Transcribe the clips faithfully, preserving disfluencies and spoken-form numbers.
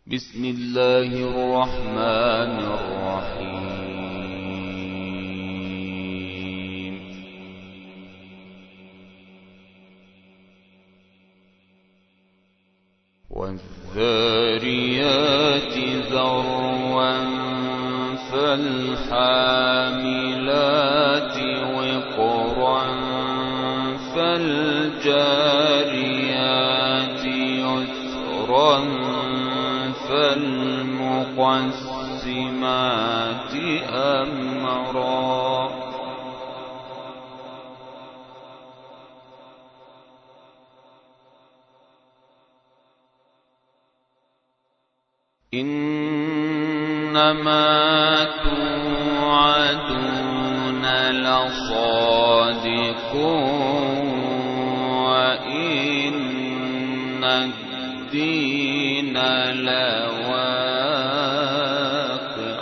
بسم الله الرحمن الرحيم. والذاريات ذروا فالحاملات وقرا فالجاريات يسرا فالمقسمات أمرا إنما توعدون لصادق وإن الدين لواقع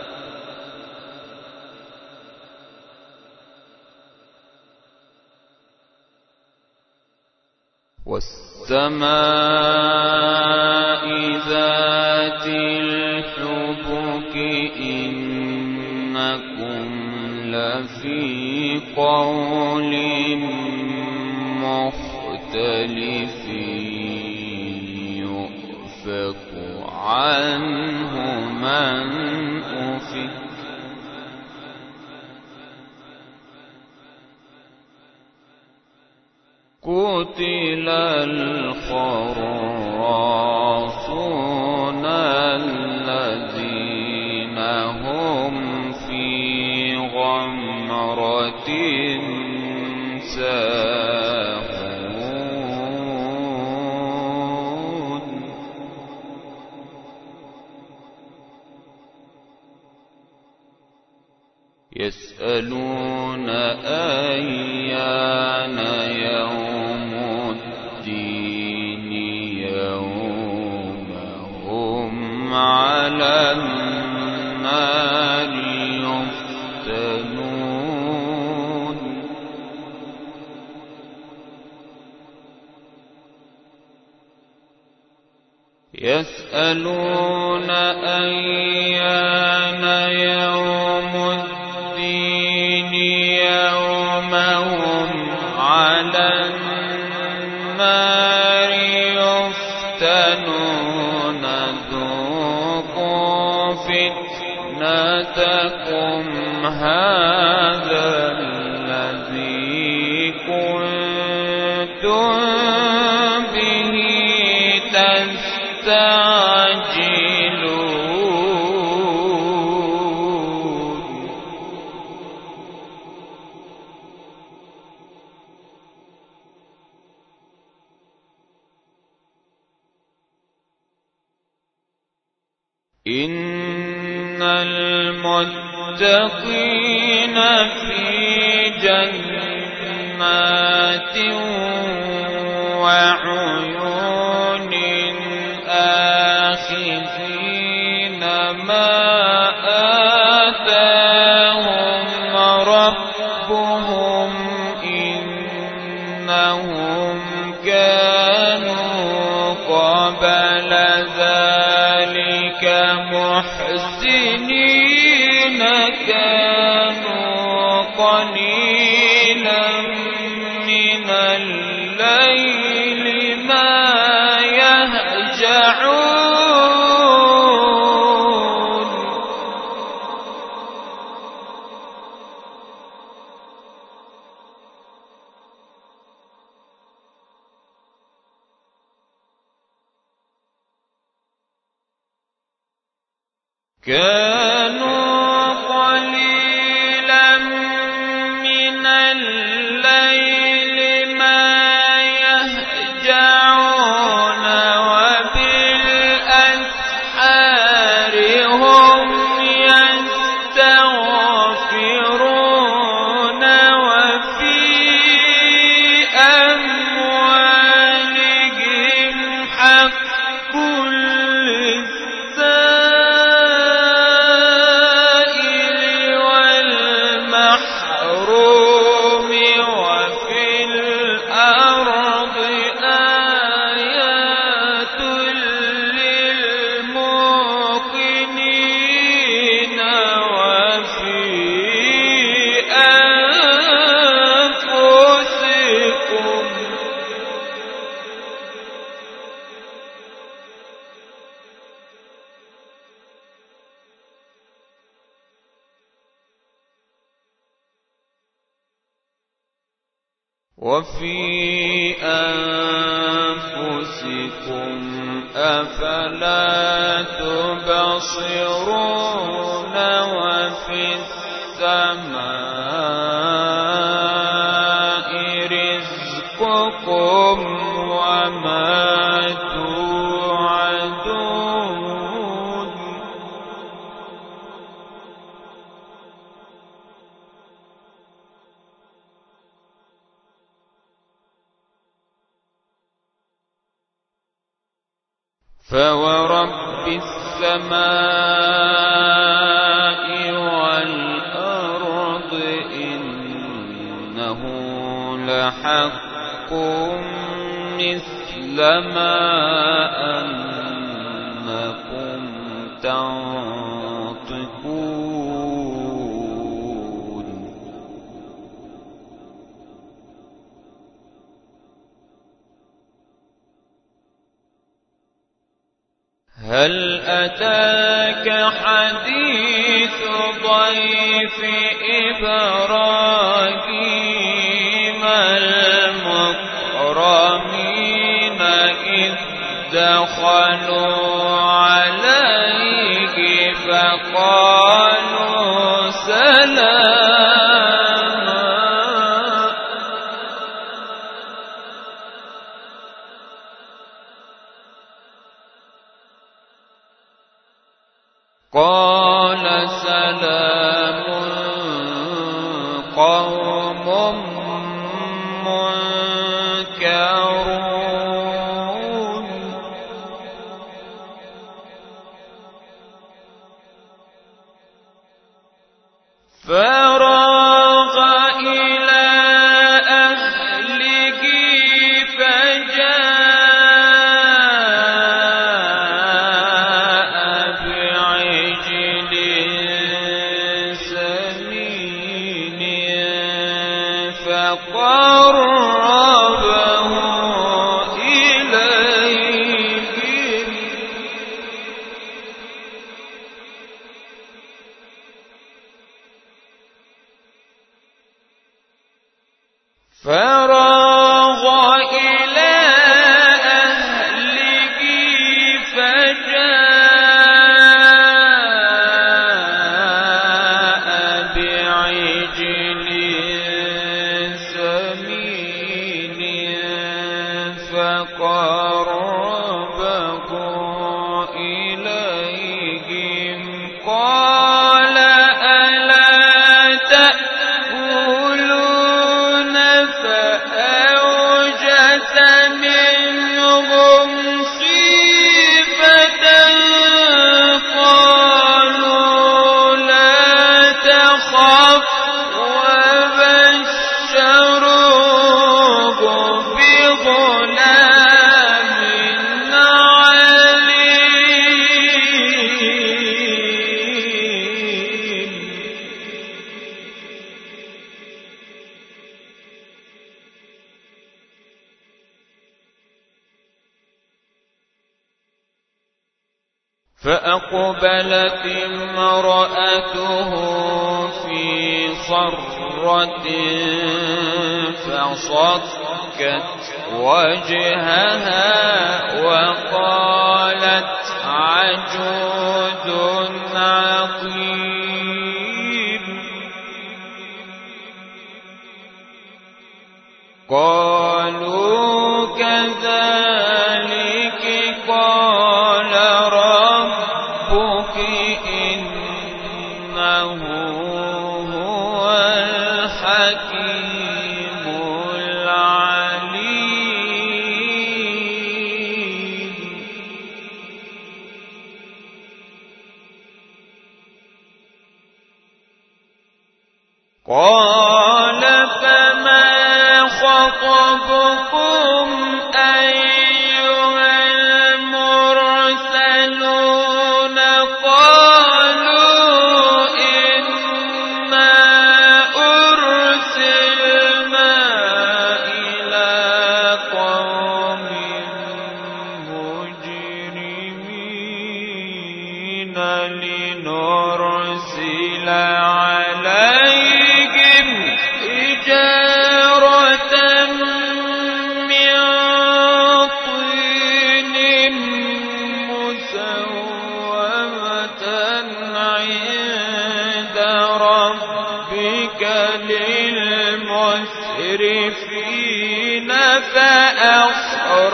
والسماء ذات الحبك إنكم لفي قول مختلف يؤفك عنه من أفك قتل الخراصون الذين هم في غمرة ساهون يسألون أيان يوم الدين يوم هم على النار يفتنون يسألون أيان يوم الدين يوم هم على النار يفتنون ذوقوا فتنتكم هذا الذي كنتم به تستعجلون إن المتقين في جنات وعيون آخذين ما آتاهم ربهم إنهم كانوا قبل ذلك محسنين كانوا قليلا من الليل ما يهجعون كانوا قليلا من الليل ما يهجعون وبالأسحار هم يستغفرون وفي أموالهم حق للسائل وفي أنفسكم أفلا تبصرون وفي السماء رزقكم وما توعدون فورب السماء والأرض إنه لحق مثل ما أنكم تنطقون هل أتاك حديث ضيف إبراهيم المكرمين إذ دخلوا عليه فقالوا سلاما قال سلام قوم منكرون فراغ إلى أهله فجاء بعجل سمين فقربه إليهم فراغ إلى أهله فجاء بعجل سمين فقربه إليهم قال ألا تأكلون فأوجس منهم خيفة قالوا لا تخف وبشروه بغلام عليم فأقبلت امرأته في صرة فصكت وجهها وقالت عجوز عقيم قالوا كذلك قال ربك إنه هو الحكيم العليم قال فما خطبكم أيها المرسلون قالوا إنا أرسلنا إلى قوم مجرمين لنرسل عليهم حجارة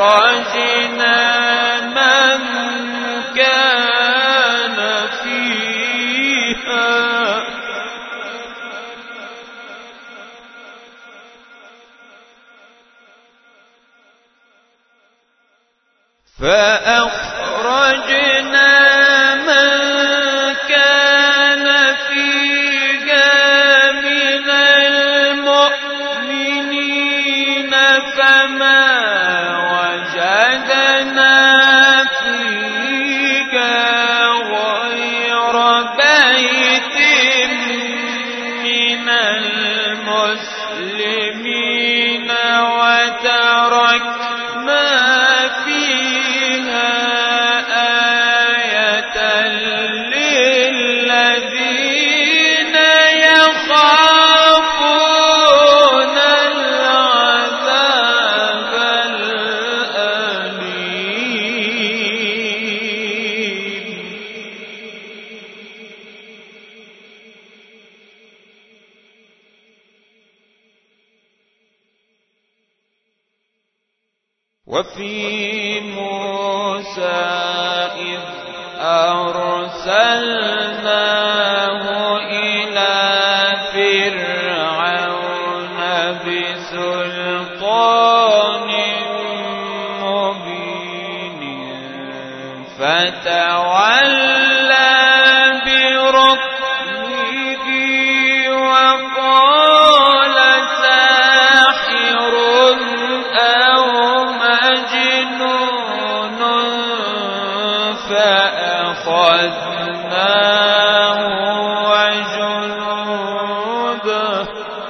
فأخرجنا من كان فيها فأخرجنا من كان فيها من المؤمنين فما وجدنا فيها غير بيت من المسلمين وتركنا فيها آية للذين يخافون العذاب الأليم. وفي موسى إذ أرسلناه إلى فرعون بسلطان مبين فتولى بركنه وقال ساحر أو مجنون فأخذناه وجنوده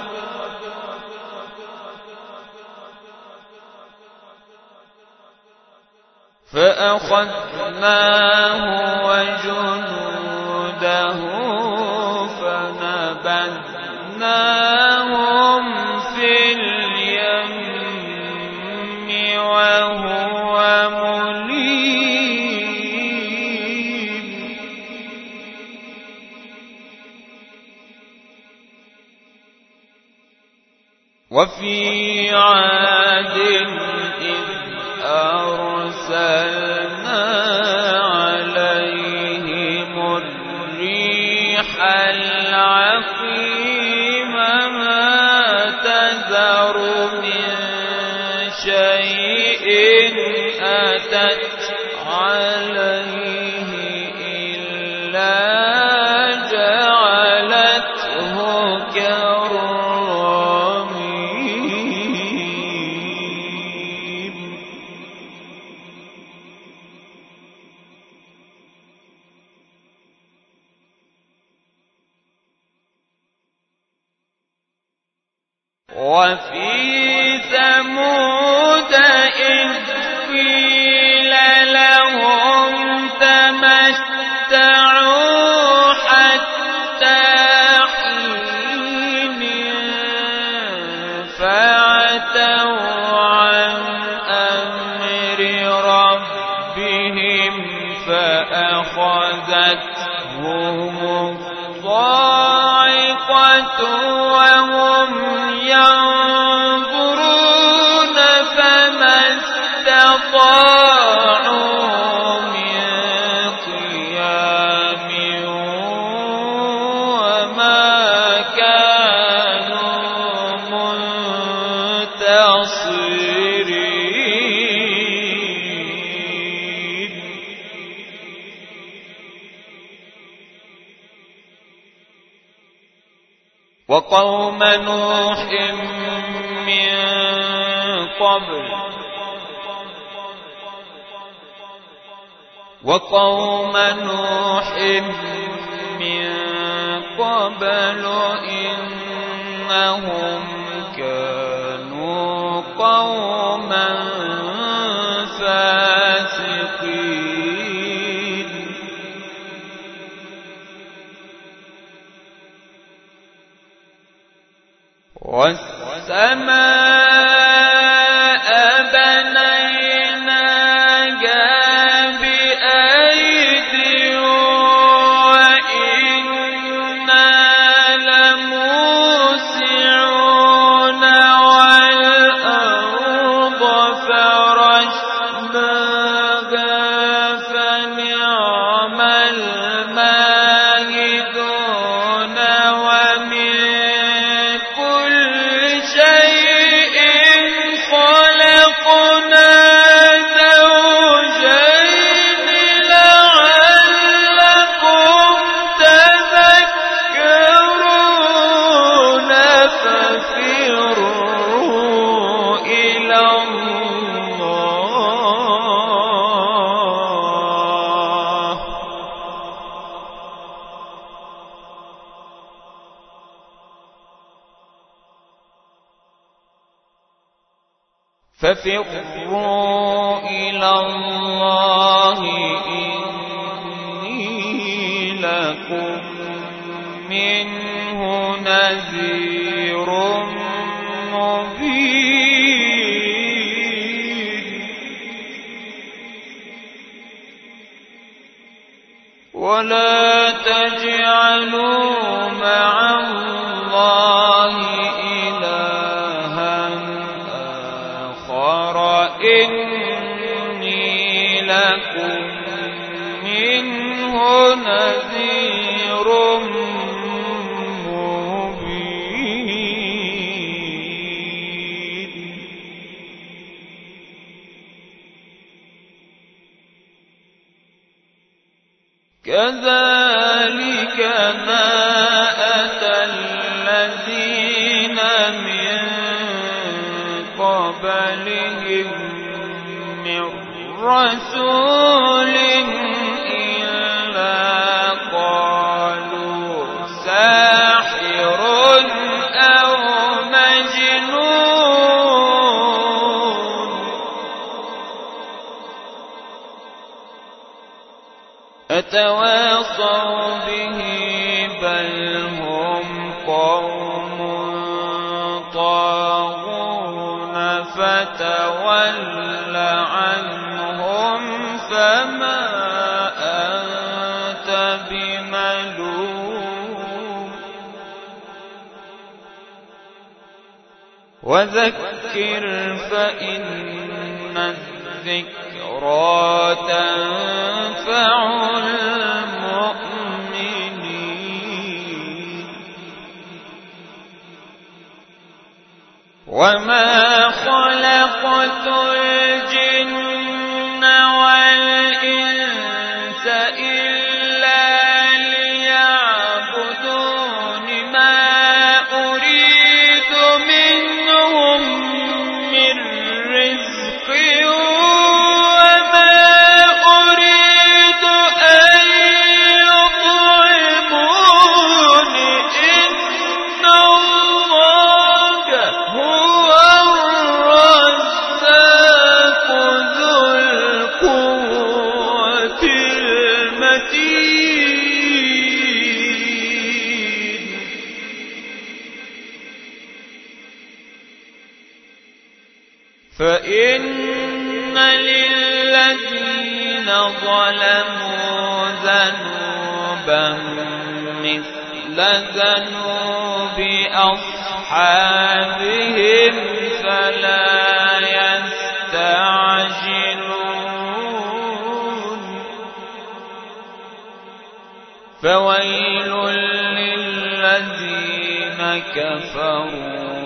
فأخذناه وجنوده فنبذناهم في اليم وهو مليم. وفي عاد إذ أرسلنا عليهم الريح العقيم ما تذر من شيء أتت عليه إلا جعلته كالرميم. وفي ثمود إذ قيل لهم تمتعوا حتى حين فعتوا عن أمر ربهم فأخذتهم الصاعقة وهم ينظرون فما استطاعوا من قيام وما كانوا منتصرين. وقوم نوح من قبل وقوم نوح من قبل إنهم كانوا قوما فاسقين. والسماء بنيناها بأيد وإنا لموسعون والأرض فرشناها ففروا إلى الله إني لكم منه نذير مبين ولا تجعلوا مع الله إلها آخر إني لكم منه نذير مبين كذلك ما أتى الذين من قبلهم من رسول إلا قالوا ساحر أو مجنون أتواصوا به بل هم قوم طاغون فتول عنهم فما أنت بملوم وذكر فإن الذكرى تنفع المؤمنين وما خلقت الجن والإنس إلا ليعبدون ما أريد منهم من رزق وما أريد أن يطعمون إن الله هو الرزاق ذو القوة المتين فإن للذين ظلموا ذنوبا مثل ذنوب أصحابهم فلا يستعجلون فويل للذين كفروا